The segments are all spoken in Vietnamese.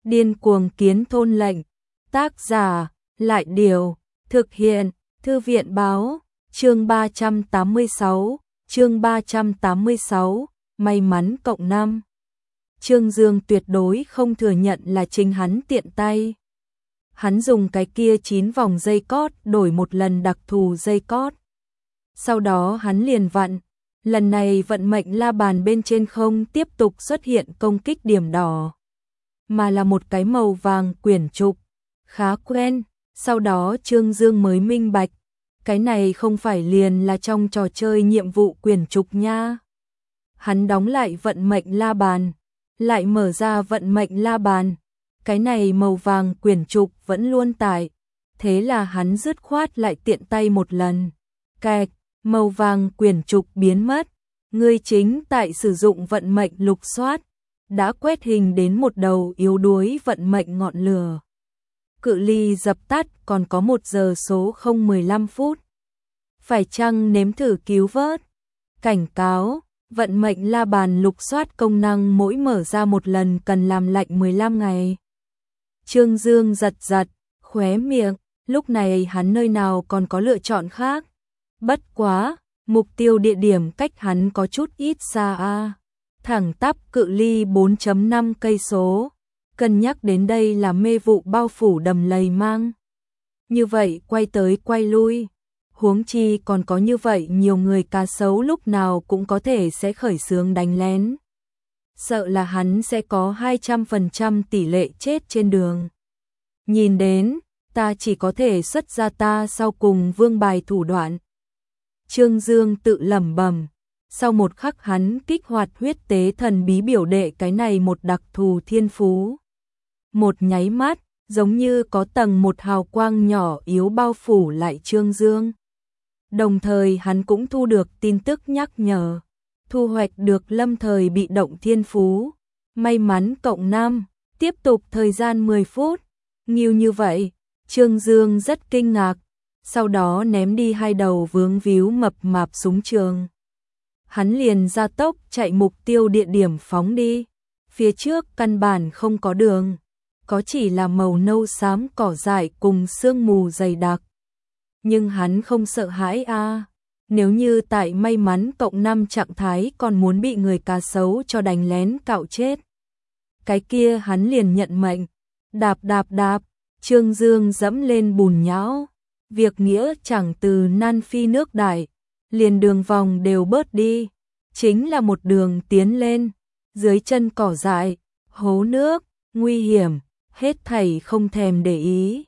Điên cuồng kiến thôn lệnh. Tác giả, Lại Điều. Thực hiện, Thư viện Báo. Chương 386. Chương 386. May mắn cộng 5. Trương Dương tuyệt đối không thừa nhận là chính hắn tiện tay. Hắn dùng cái kia 9 vòng dây cót đổi một lần đặc thù dây cót. Sau đó hắn liền vặn. Lần này vận mệnh la bàn bên trên không tiếp tục xuất hiện công kích điểm đỏ, mà là một cái màu vàng quyển trục. Khá quen. Sau đó Trương Dương mới minh bạch. Cái này không phải liền là trong trò chơi nhiệm vụ quyển trục nha. Hắn đóng lại vận mệnh la bàn, lại mở ra vận mệnh la bàn. Cái này màu vàng quyển trục vẫn luôn tại. Thế là hắn dứt khoát lại tiện tay một lần. Kẹt, màu vàng quyển trục biến mất. Ngươi chính tại sử dụng vận mệnh lục soát, đã quét hình đến một đầu yếu đuối vận mệnh ngọn lửa. Cự ly dập tắt còn có 1 giờ số 015 phút. Phải chăng nếm thử cứu vớt? Cảnh cáo, vận mệnh la bàn lục soát công năng mỗi mở ra một lần cần làm lạnh 15 ngày. Trương Dương giật giật khóe miệng, lúc này hắn nơi nào còn có lựa chọn khác. Bất quá, mục tiêu địa điểm cách hắn có chút ít xa a. Thẳng tắp cự ly 4.5 cây số. Cân nhắc đến đây là mê vụ bao phủ đầm lầy mang. Như vậy quay tới quay lui, huống chi còn có như vậy nhiều người cá sấu lúc nào cũng có thể sẽ khởi xướng đánh lén. Sợ là hắn sẽ có 200% tỷ lệ chết trên đường. Nhìn đến, ta chỉ có thể xuất ra ta sau cùng vương bài thủ đoạn. Trương Dương tự lẩm bẩm. Sau một khắc hắn kích hoạt huyết tế thần bí biểu đệ cái này một đặc thù thiên phú. Một nháy mắt, giống như có tầng một hào quang nhỏ yếu bao phủ lại Trương Dương. Đồng thời hắn cũng thu được tin tức nhắc nhở. Thu hoạch được lâm thời bị động thiên phú. May mắn cộng 5, tiếp tục thời gian 10 phút. Nhiều như vậy, Trương Dương rất kinh ngạc. Sau đó ném đi 2 đầu vướng víu mập mạp súng trường. Hắn liền ra tốc chạy mục tiêu địa điểm phóng đi. Phía trước căn bản không có đường, có chỉ là màu nâu xám cỏ dại cùng sương mù dày đặc. Nhưng hắn không sợ hãi a. Nếu như tại may mắn cộng 5 trạng thái còn muốn bị người cá sấu cho đánh lén cạo chết, cái kia hắn liền nhận mệnh. Đạp đạp đạp, Trương Dương dẫm lên bùn nhão. Việc nghĩa chẳng từ nan phi nước đại, liền đường vòng đều bớt đi, chính là một đường tiến lên. Dưới chân cỏ dại, hố nước, nguy hiểm, hết thảy không thèm để ý.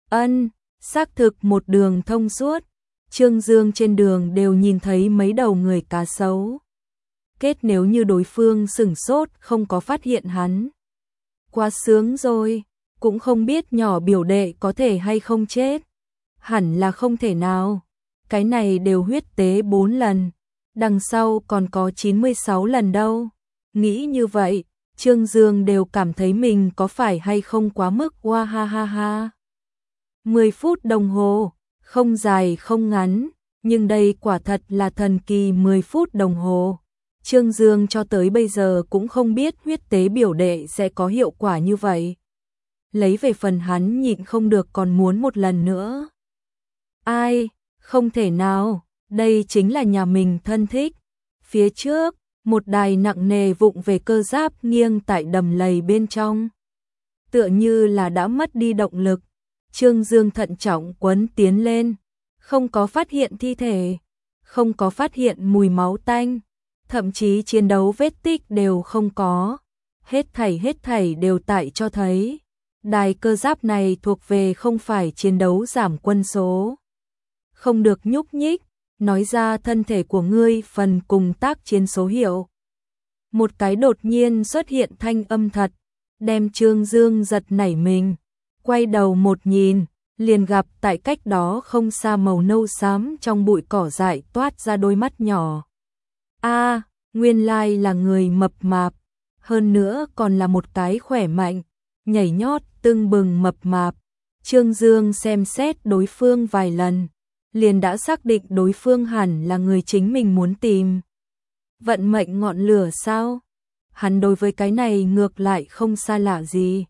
Xác thực một đường thông suốt. Trương Dương trên đường đều nhìn thấy mấy đầu người cá sấu. Kết nếu như đối phương sửng sốt không có phát hiện hắn. Quá sướng rồi, cũng không biết nhỏ biểu đệ có thể hay không chết. Hẳn là không thể nào. Cái này đều huyết tế 4 lần. Đằng sau còn có 96 lần đâu. Nghĩ như vậy, Trương Dương đều cảm thấy mình có phải hay không quá mức hoa ha ha ha. 10 phút đồng hồ, không dài không ngắn, nhưng đây quả thật là thần kỳ 10 phút đồng hồ. Trương Dương cho tới bây giờ cũng không biết huyết tế biểu đệ sẽ có hiệu quả như vậy. Lấy về phần hắn nhịn không được còn muốn một lần nữa. Ai, không thể nào, đây chính là nhà mình thân thích. Phía trước, một đài nặng nề vụng về cơ giáp nghiêng tại đầm lầy bên trong. Tựa như là đã mất đi động lực. Trương Dương thận trọng quấn tiến lên. Không có phát hiện thi thể, không có phát hiện mùi máu tanh, thậm chí chiến đấu vết tích đều không có. Hết thảy đều tại cho thấy. Đài cơ giáp này thuộc về không phải chiến đấu giảm quân số. Không được nhúc nhích, nói ra thân thể của ngươi phần cùng tác chiến số hiệu. Một cái đột nhiên xuất hiện thanh âm thật, đem Trương Dương giật nảy mình. Quay đầu một nhìn, liền gặp tại cách đó không xa màu nâu xám trong bụi cỏ dại toát ra đôi mắt nhỏ. A, nguyên lai là người mập mạp, hơn nữa còn là một cái khỏe mạnh, nhảy nhót tưng bừng mập mạp. Trương Dương xem xét đối phương vài lần, liền đã xác định đối phương hẳn là người chính mình muốn tìm. Vận mệnh ngọn lửa sao? Hắn đối với cái này ngược lại không xa lạ gì.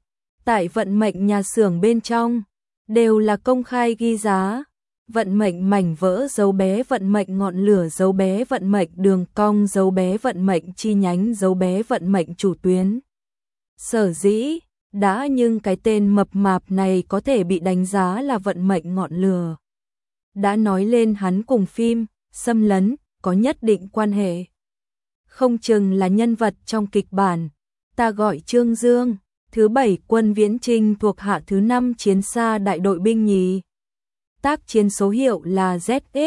tại vận mệnh nhà xưởng bên trong, đều là công khai ghi giá. Vận mệnh mảnh vỡ dấu bé vận mệnh ngọn lửa dấu bé vận mệnh đường cong dấu bé vận mệnh chi nhánh dấu bé vận mệnh chủ tuyến. Sở dĩ, đã nhưng cái tên mập mạp này có thể bị đánh giá là vận mệnh ngọn lửa. Đã nói lên hắn cùng phim, xâm lấn, có nhất định quan hệ. Không chừng là nhân vật trong kịch bản. Ta gọi Trương Dương, thứ 7 quân viễn trinh thuộc hạ thứ 5 chiến xa đại đội binh nhì. Tác chiến số hiệu là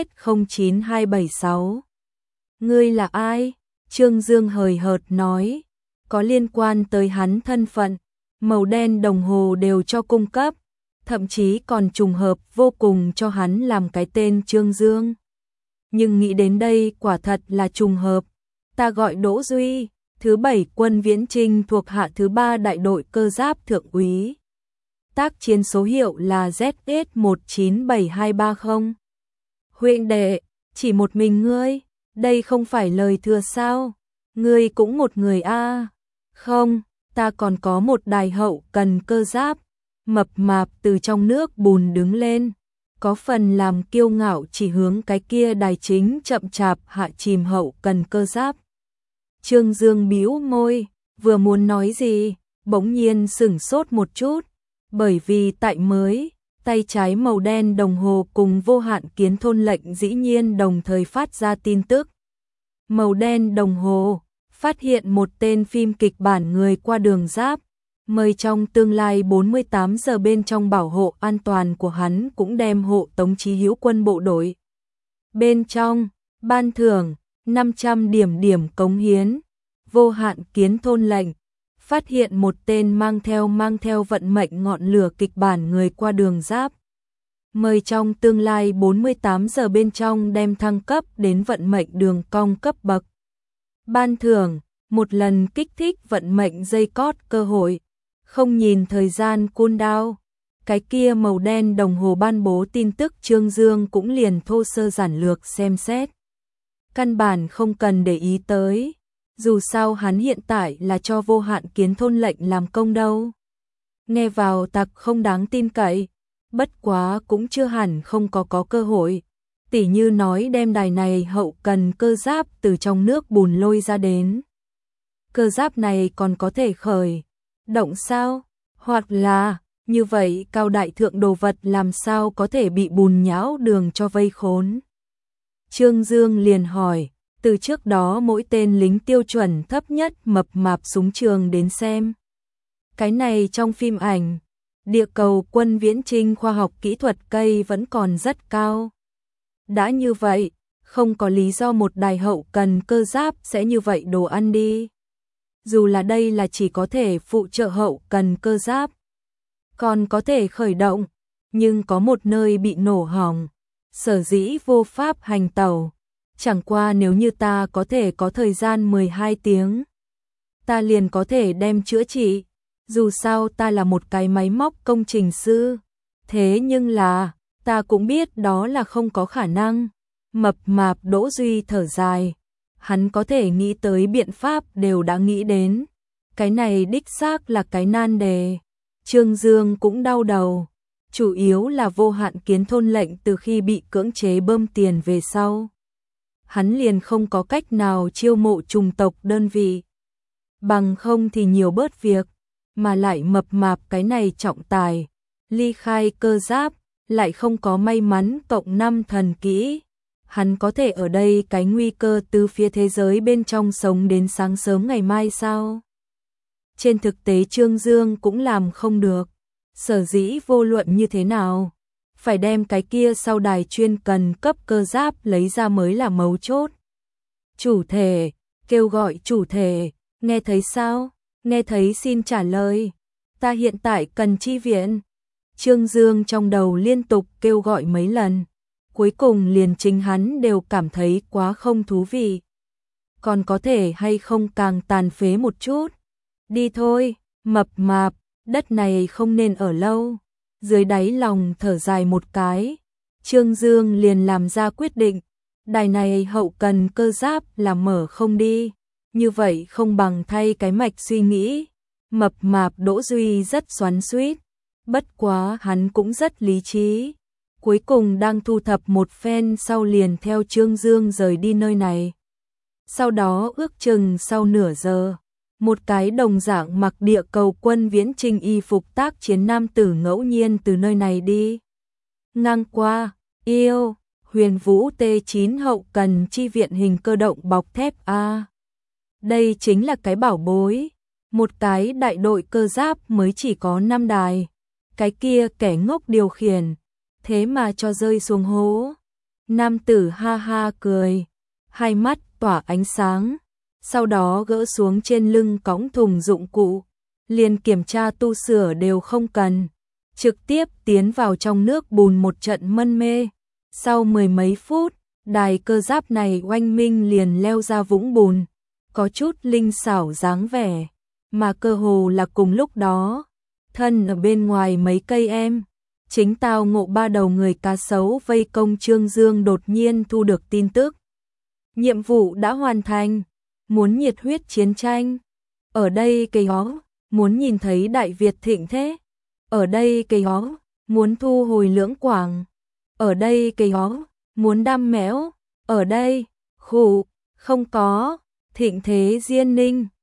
ZS09276. Ngươi là ai? Trương Dương hời hợt nói. Có liên quan tới hắn thân phận, màu đen đồng hồ đều cho cung cấp, thậm chí còn trùng hợp vô cùng cho hắn làm cái tên Trương Dương. Nhưng nghĩ đến đây quả thật là trùng hợp. Ta gọi Đỗ Duy, thứ 7 quân viễn trinh thuộc hạ thứ 3 đại đội cơ giáp thượng úy. Tác chiến số hiệu là ZS197230. Huynh đệ, chỉ một mình ngươi, đây không phải lời thừa sao? Ngươi cũng một người a? Không, ta còn có một đài hậu cần cơ giáp. Mập mạp từ trong nước bùn đứng lên, có phần làm kiêu ngạo chỉ hướng cái kia đài chính chậm chạp hạ chìm hậu cần cơ giáp. Trương Dương bĩu môi, vừa muốn nói gì, bỗng nhiên sửng sốt một chút, bởi vì tại mới, tay trái màu đen đồng hồ cùng vô hạn kiến thôn lệnh dĩ nhiên đồng thời phát ra tin tức. Màu đen đồng hồ phát hiện một tên phim kịch bản người qua đường giáp, mời trong tương lai 48 giờ bên trong bảo hộ an toàn của hắn cũng đem hộ tống Chí Hữu quân bộ đội. Bên trong, ban thưởng 500 điểm cống hiến, vô hạn kiến thôn lệnh, phát hiện một tên mang theo vận mệnh ngọn lửa kịch bản người qua đường giáp. Mời trong tương lai 48 giờ bên trong đem thăng cấp đến vận mệnh đường cong cấp bậc. Ban thưởng, một lần kích thích vận mệnh dây cót cơ hội, không nhìn thời gian cooldown. Cái kia màu đen đồng hồ ban bố tin tức Trương Dương cũng liền thô sơ giản lược xem xét. Căn bản không cần để ý tới, dù sao hắn hiện tại là cho vô hạn kiến thôn lệnh làm công đâu. Nghe vào tặc không đáng tin cậy, bất quá cũng chưa hẳn không có cơ hội. Tỉ như nói đem đài này hậu cần cơ giáp từ trong nước bùn lôi ra đến. Cơ giáp này còn có thể khởi động sao? Hoặc là, như vậy cao đại thượng đồ vật làm sao có thể bị bùn nhão đường cho vây khốn? Trương Dương liền hỏi, từ trước đó mỗi tên lính tiêu chuẩn thấp nhất mập mạp súng trường đến xem. Cái này trong phim ảnh, địa cầu quân viễn trinh khoa học kỹ thuật cây vẫn còn rất cao. Đã như vậy, không có lý do một đài hậu cần cơ giáp sẽ như vậy đồ ăn đi. Dù là đây là chỉ có thể phụ trợ hậu cần cơ giáp, còn có thể khởi động, nhưng có một nơi bị nổ hỏng, sở dĩ vô pháp hành tàu. Chẳng qua nếu như ta có thể có thời gian 12 tiếng, ta liền có thể đem chữa trị, dù sao ta là một cái máy móc công trình sư. Thế nhưng là, ta cũng biết đó là không có khả năng. Mập mạp Đỗ Duy thở dài, hắn có thể nghĩ tới biện pháp đều đã nghĩ đến. Cái này đích xác là cái nan đề. Trương Dương cũng đau đầu, chủ yếu là vô hạn kiến thôn lệnh từ khi bị cưỡng chế bơm tiền về sau. Hắn liền không có cách nào chiêu mộ trùng tộc đơn vị. Bằng không thì nhiều bớt việc, mà lại mập mạp cái này trọng tài. Ly khai cơ giáp, lại không có may mắn cộng 5 thần kỹ. Hắn có thể ở đây cái nguy cơ từ phía thế giới bên trong sống đến sáng sớm ngày mai sao? Trên thực tế Trương Dương cũng làm không được. Sở dĩ vô luận như thế nào, phải đem cái kia sau đài chuyên cần cấp cơ giáp lấy ra mới là mấu chốt. Chủ thể, kêu gọi chủ thể, nghe thấy sao? Nghe thấy xin trả lời. Ta hiện tại cần chi viện. Trương Dương trong đầu liên tục kêu gọi mấy lần. Cuối cùng liền chính hắn đều cảm thấy quá không thú vị. Còn có thể hay không càng tàn phế một chút. Đi thôi, mập mạp, đất này không nên ở lâu. Dưới đáy lòng thở dài một cái, Trương Dương liền làm ra quyết định. Đài này hậu cần cơ giáp là mở không đi. Như vậy không bằng thay cái mạch suy nghĩ. Mập mạp Đỗ Duy rất xoắn xuýt, bất quá hắn cũng rất lý trí. Cuối cùng đang thu thập một phen sau liền theo Trương Dương rời đi nơi này. Sau đó ước chừng sau nửa giờ, một cái đồng dạng mặc địa cầu quân viễn trinh y phục tác chiến nam tử ngẫu nhiên từ nơi này đi ngang qua. Yêu, Huyền Vũ T9 hậu cần chi viện hình cơ động bọc thép A. Đây chính là cái bảo bối. Một cái đại đội cơ giáp mới chỉ có 5 đài. Cái kia kẻ ngốc điều khiển, thế mà cho rơi xuống hố. Nam tử ha ha cười, hai mắt tỏa ánh sáng, sau đó gỡ xuống trên lưng cõng thùng dụng cụ, liền kiểm tra tu sửa đều không cần, trực tiếp tiến vào trong nước bùn một trận mân mê. Sau mười mấy phút, đài cơ giáp này oanh minh liền leo ra vũng bùn, có chút linh xảo dáng vẻ, mà cơ hồ là cùng lúc đó, thân ở bên ngoài mấy cây em, chính tao ngộ ba đầu người cá sấu vây công Trương Dương đột nhiên thu được tin tức. Nhiệm vụ đã hoàn thành, muốn nhiệt huyết chiến tranh. Ở đây cây ó, muốn nhìn thấy Đại Việt thịnh thế. Ở đây cây ó, muốn thu hồi Lưỡng Quảng. Ở đây cây ó, muốn đam mẽo. Ở đây, khủ, không có, thịnh thế Diên Ninh.